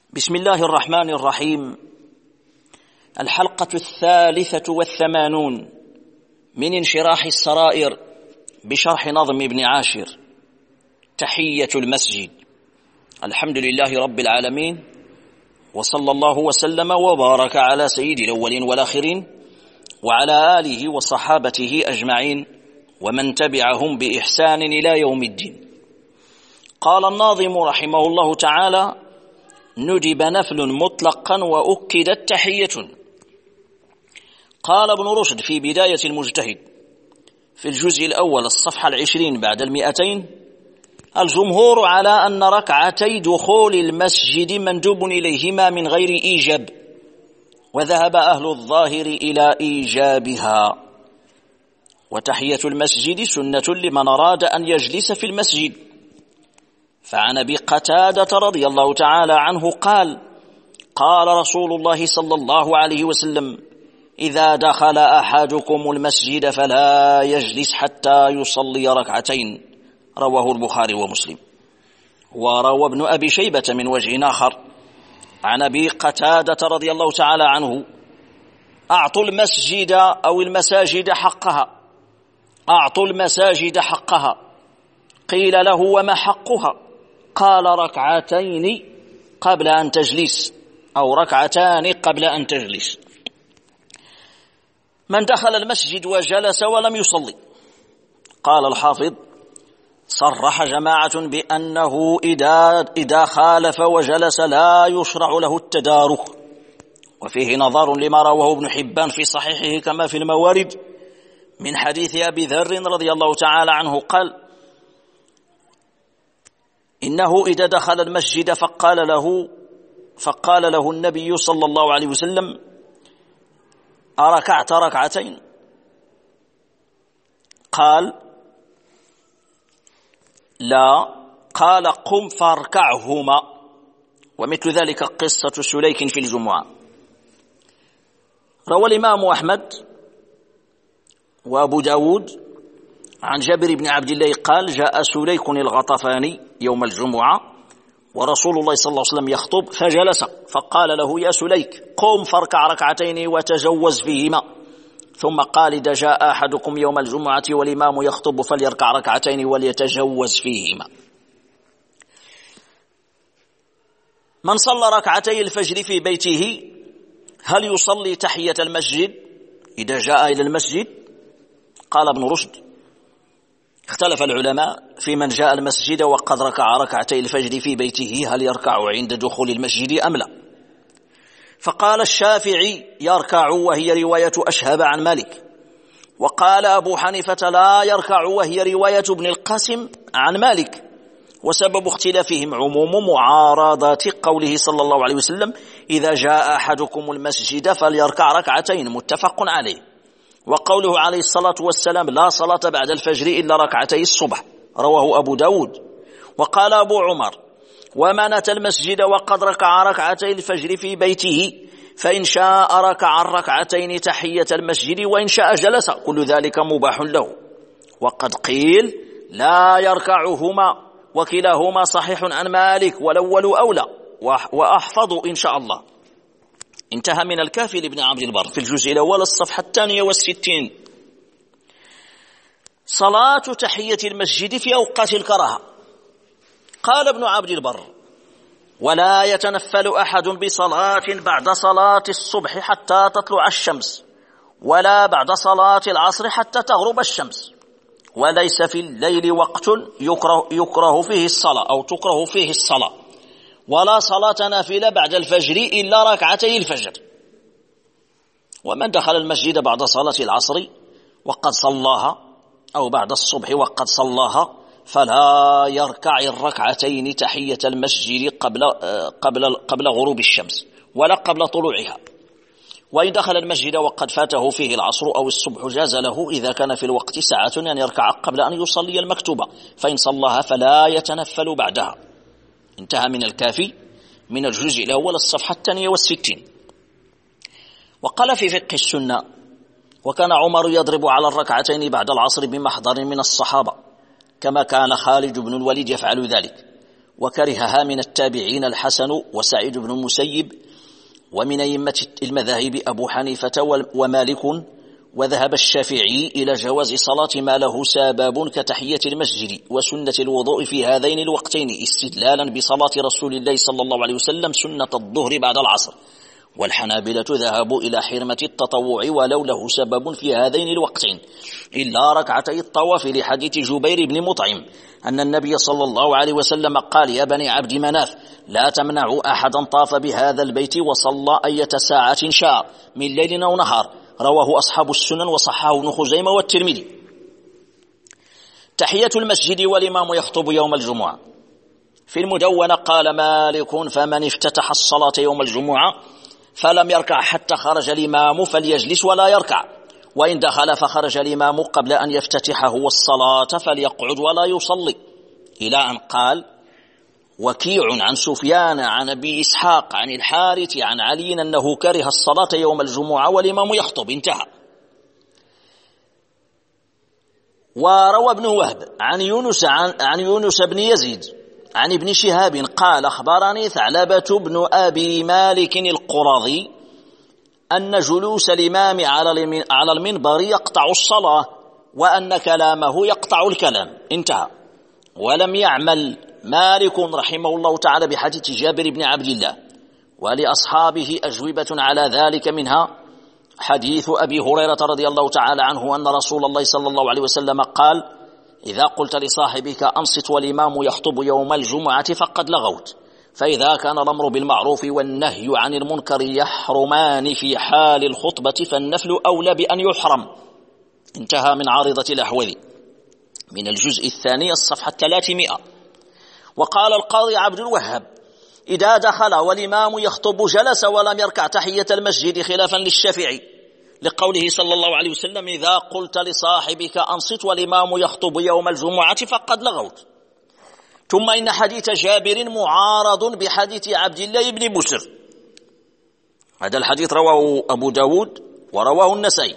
بسم الله الرحمن الرحيم. الحلقة 83 من انشراح السرائر بشرح نظم ابن عاشر. تحية المسجد. الحمد لله رب العالمين، وصلى الله وسلم وبارك على سيد الأولين والآخرين وعلى آله وصحابته أجمعين ومن تبعهم بإحسان إلى يوم الدين. قال الناظم رحمه الله تعالى: ندب نفل مطلقا وأكدت تحية. قال ابن رشد في بداية المجتهد في الجزء الأول الصفحة 20 بعد 200: الجمهور على أن ركعتي دخول المسجد مندوب إليهما من غير إيجاب، وذهب أهل الظاهر إلى إيجابها. وتحية المسجد سنة لمن أراد أن يجلس في المسجد. فعن أبي قتادة رضي الله تعالى عنه قال: قال رسول الله صلى الله عليه وسلم: إذا دخل أحدكم المسجد فلا يجلس حتى يصلي ركعتين. رواه البخاري ومسلم. وروى ابن أبي شيبة من وجه آخر عن أبي قتادة رضي الله تعالى عنه: أعطوا المسجد أو المساجد حقها، أعطوا المساجد حقها. قيل له: وما حقها؟ قال: ركعتين قبل أن تجلس، أو ركعتان قبل أن تجلس. من دخل المسجد وجلس ولم يصلي، قال الحافظ: صرح جماعة بأنه إذا خالف وجلس لا يشرع له التدارك. وفيه نظر لما رواه ابن حبان في صحيحه كما في الموارد من حديث أبي ذر رضي الله تعالى عنه قال: إنه إذا دخل المسجد فقال له النبي صلى الله عليه وسلم: أركعت ركعتين؟ قال: لا. قال: قم فاركعهما. ومثل ذلك قصة سليك في الجمعة. روى الإمام أحمد وأبو داود عن جابر بن عبد الله قال: جاء سليك الغطفاني يوم الجمعة ورسول الله صلى الله عليه وسلم يخطب، فجلس فقال له: يا سليك، قم فاركع ركعتين وتجوز فيهما. ثم قال: إذا جاء أحدكم يوم الجمعة والإمام يخطب فليركع ركعتين وليتجوز فيهما. من صلى ركعتي الفجر في بيته هل يصلي تحية المسجد إذا جاء إلى المسجد؟ قال ابن رشد: اختلف العلماء في من جاء المسجد وقد ركع ركعتي الفجر في بيته هل يركع عند دخول المسجد أم لا. فقال الشافعي: يركع، وهي رواية أشهب عن مالك. وقال أبو حنيفة: لا يركع، وهي رواية ابن القاسم عن مالك. وسبب اختلافهم عموم معارضات قوله صلى الله عليه وسلم: إذا جاء أحدكم المسجد فليركع ركعتين، متفق عليه. وقوله عليه الصلاة والسلام: لا صلاة بعد الفجر إلا ركعتي الصبح، رواه أبو داود. وقال أبو عمر: ومن أتى المسجد وقد ركع ركعتي الفجر في بيته فإن شاء ركع الركعتين تحية المسجد وإن شاء جلس، كل ذلك مباح له. وقد قيل: لا يركعهما، وكلاهما صحيح عن مالك، والأول أولى وأحفظ إن شاء الله. انتهى من الكافي لابن عبد البر في الجزء الأول الصفحة 62. صلاة تحية المسجد في أوقات الكراهة. قال ابن عبد البر: ولا يتنفل أحد بصلاة بعد صلاة الصبح حتى تطلع الشمس، ولا بعد صلاة العصر حتى تغرب الشمس، وليس في الليل وقت يكره فيه الصلاة أو تكره فيه الصلاة، ولا صلاة نافلة بعد الفجر إلا ركعتي الفجر. ومن دخل المسجد بعد صلاة العصر وقد صلاها أو بعد الصبح وقد صلاها فلا يركع الركعتين تحية المسجد قبل غروب الشمس ولا قبل طلوعها. وإن دخل المسجد وقد فاته فيه العصر أو الصبح جاز له إذا كان في الوقت ساعة أن يركع قبل أن يصلي المكتوبة، فإن صلاها فلا يتنفل بعدها. انتهى من الكافي من الجزء الأول الصفحة 62. وقال في فقه السنة: وكان عمر يضرب على الركعتين بعد العصر بمحضر من الصحابة، كما كان خالد بن الوليد يفعل ذلك. وكرهها من التابعين الحسن وسعيد بن المسيب، ومن أئمة المذاهب أبو حنيفة ومالك، وذهب الشافعي إلى جواز صلاة ما له سبب كتحية المسجد وسنة الوضوء في هذين الوقتين استدلالا بصلاة رسول الله صلى الله عليه وسلم سنة الظهر بعد العصر. والحنابلة ذهبوا إلى حرمة التطوع ولو له سبب في هذين الوقتين إلا ركعتي الطواف لحديث جبير بن مطعم أن النبي صلى الله عليه وسلم قال: يا بني عبد مناف لا تمنعوا أحدا طاف بهذا البيت وصلى أية ساعة شاء من ليل أو نهار. رواه أصحاب السنن وصححه ابن خزيمة والترمذي. تحية المسجد والإمام يخطب يوم الجمعة. في المدونة قال مالك: فمن افتتح الصلاة يوم الجمعة فلم يركع حتى خرج الإمام فليجلس ولا يركع، وإن دخل فخرج الإمام قبل أن يفتتح هو الصلاة فليقعد ولا يصلي، إلى أن قال وكيع عن سفيان عن أبي إسحاق عن الحارث عن علي أنه كره الصلاة يوم الجمعة والإمام يخطب. انتهى. وروى ابن وهب عن يونس بن يزيد عن ابن شهاب قال: أخبرني ثعلبة بن أبي مالك القرظي أن جلوس الإمام على المنبر يقطع الصلاة وأن كلامه يقطع الكلام. انتهى. ولم يعمل مالك رحمه الله تعالى بحديث جابر بن عبد الله، ولأصحابه أجوبة على ذلك، منها حديث أبي هريرة رضي الله تعالى عنه أن رسول الله صلى الله عليه وسلم قال: إذا قلت لصاحبك أنصت والإمام يخطب يوم الجمعة فقد لغوت. فإذا كان الأمر بالمعروف والنهي عن المنكر يحرمان في حال الخطبة فالنفل أولى بأن يحرم. انتهى من عارضة الأحوذي من الجزء الثاني الصفحة 300. وقال القاضي عبد الوهاب: إذا دخل والإمام يخطب جلس ولم يركع تحية المسجد خلافا للشافعي لقوله صلى الله عليه وسلم: إذا قلت لصاحبك أنصت والإمام يخطب يوم الجمعة فقد لغوت. ثم إن حديث جابر معارض بحديث عبد الله بن بسر. هذا الحديث رواه أبو داود ورواه النسائي.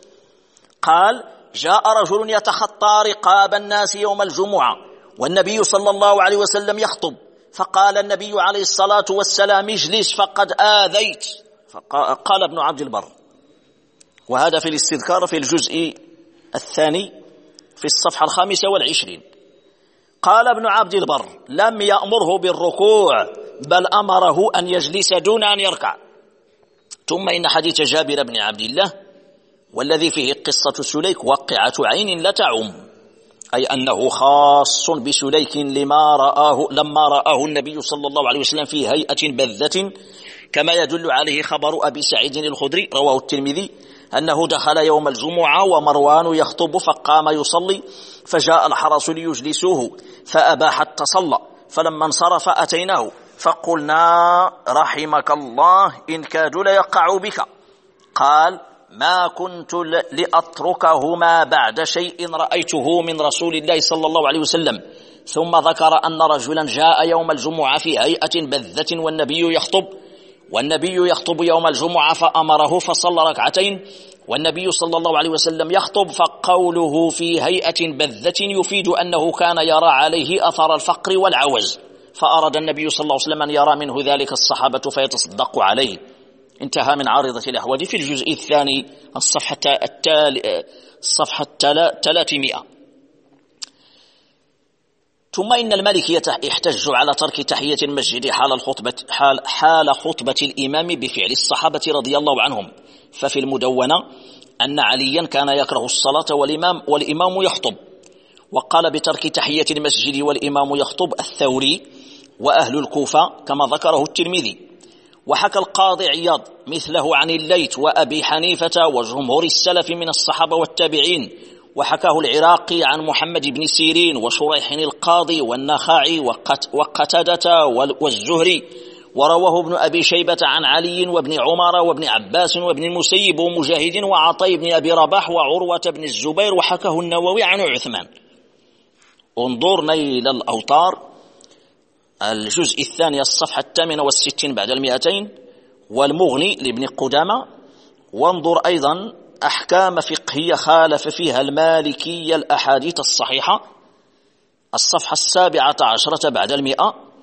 قال: جاء رجل يتخطى رقاب الناس يوم الجمعة والنبي صلى الله عليه وسلم يخطب، فقال النبي عليه الصلاة والسلام: اجلس فقد آذيت. قال ابن عبد البر، وهذا في الاستذكار في الجزء الثاني في الصفحة 25. قال ابن عبد البر: لم يأمره بالركوع بل أمره أن يجلس دون أن يركع. ثم إن حديث جابر بن عبد الله والذي فيه قصة سليك وقعة عين لا تعم، أي أنه خاص بسليك لما رآه النبي صلى الله عليه وسلم في هيئة بذة، كما يدل عليه خبر أبي سعيد الخدري رواه الترمذي أنه دخل يوم الجمعة ومروان يخطب فقام يصلي، فجاء الحرس ليجلسوه فأبى حتى صلى، فلما انصرف أتيناه فقلنا: رحمك الله إن كادوا ليقع بك. قال: ما كنت لأتركهما بعد شيء رأيته من رسول الله صلى الله عليه وسلم. ثم ذكر أن رجلا جاء يوم الجمعة في هيئة بذة والنبي يخطب يوم الجمعة فأمره فصلى ركعتين والنبي صلى الله عليه وسلم يخطب، فقوله في هيئة بذة يفيد أنه كان يرى عليه أثر الفقر والعوز، فأراد النبي صلى الله عليه وسلم أن يرى منه ذلك الصحابة فيتصدق عليه. انتهى من عارضة الأحوال في الجزء الثاني الصفحة 300. ثم إن المالكية احتج على ترك تحية المسجد حال خطبة الإمام بفعل الصحابة رضي الله عنهم. ففي المدونة أن عليا كان يكره الصلاة والإمام يخطب، وقال بترك تحية المسجد والإمام يخطب الثوري وأهل الكوفة كما ذكره الترمذي. وحكى القاضي عياض مثله عن الليث وأبي حنيفة وجمهور السلف من الصحابة والتابعين، وحكاه العراقي عن محمد بن سيرين وشريح القاضي والنخاعي وقتادة والزهري، ورواه ابن أبي شيبة عن علي وابن عمر وابن عباس وابن المسيب ومجاهد وعطي بن أبي رباح وعروة بن الزبير، وحكاه النووي عن عثمان. انظر نيل الأوطار الجزء الثاني الصفحة 68 بعد 200، والمغني لابن قدامة. وانظر أيضا أحكام فقهية خالف فيها المالكية الأحاديث الصحيحة الصفحة 17 بعد 100،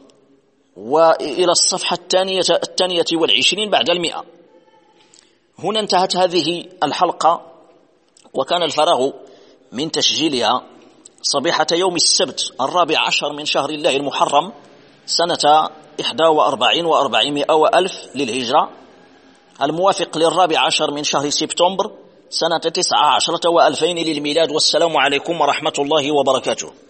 وإلى الصفحة الثانية والعشرين بعد 100. هنا انتهت هذه الحلقة، وكان الفراغ من تسجيلها صبيحة يوم السبت 14 من شهر الله المحرم سنة 41 و400 وألف للهجرة، الموافق 14 من شهر سبتمبر سنة 19 و2000 للميلاد. والسلام عليكم ورحمة الله وبركاته.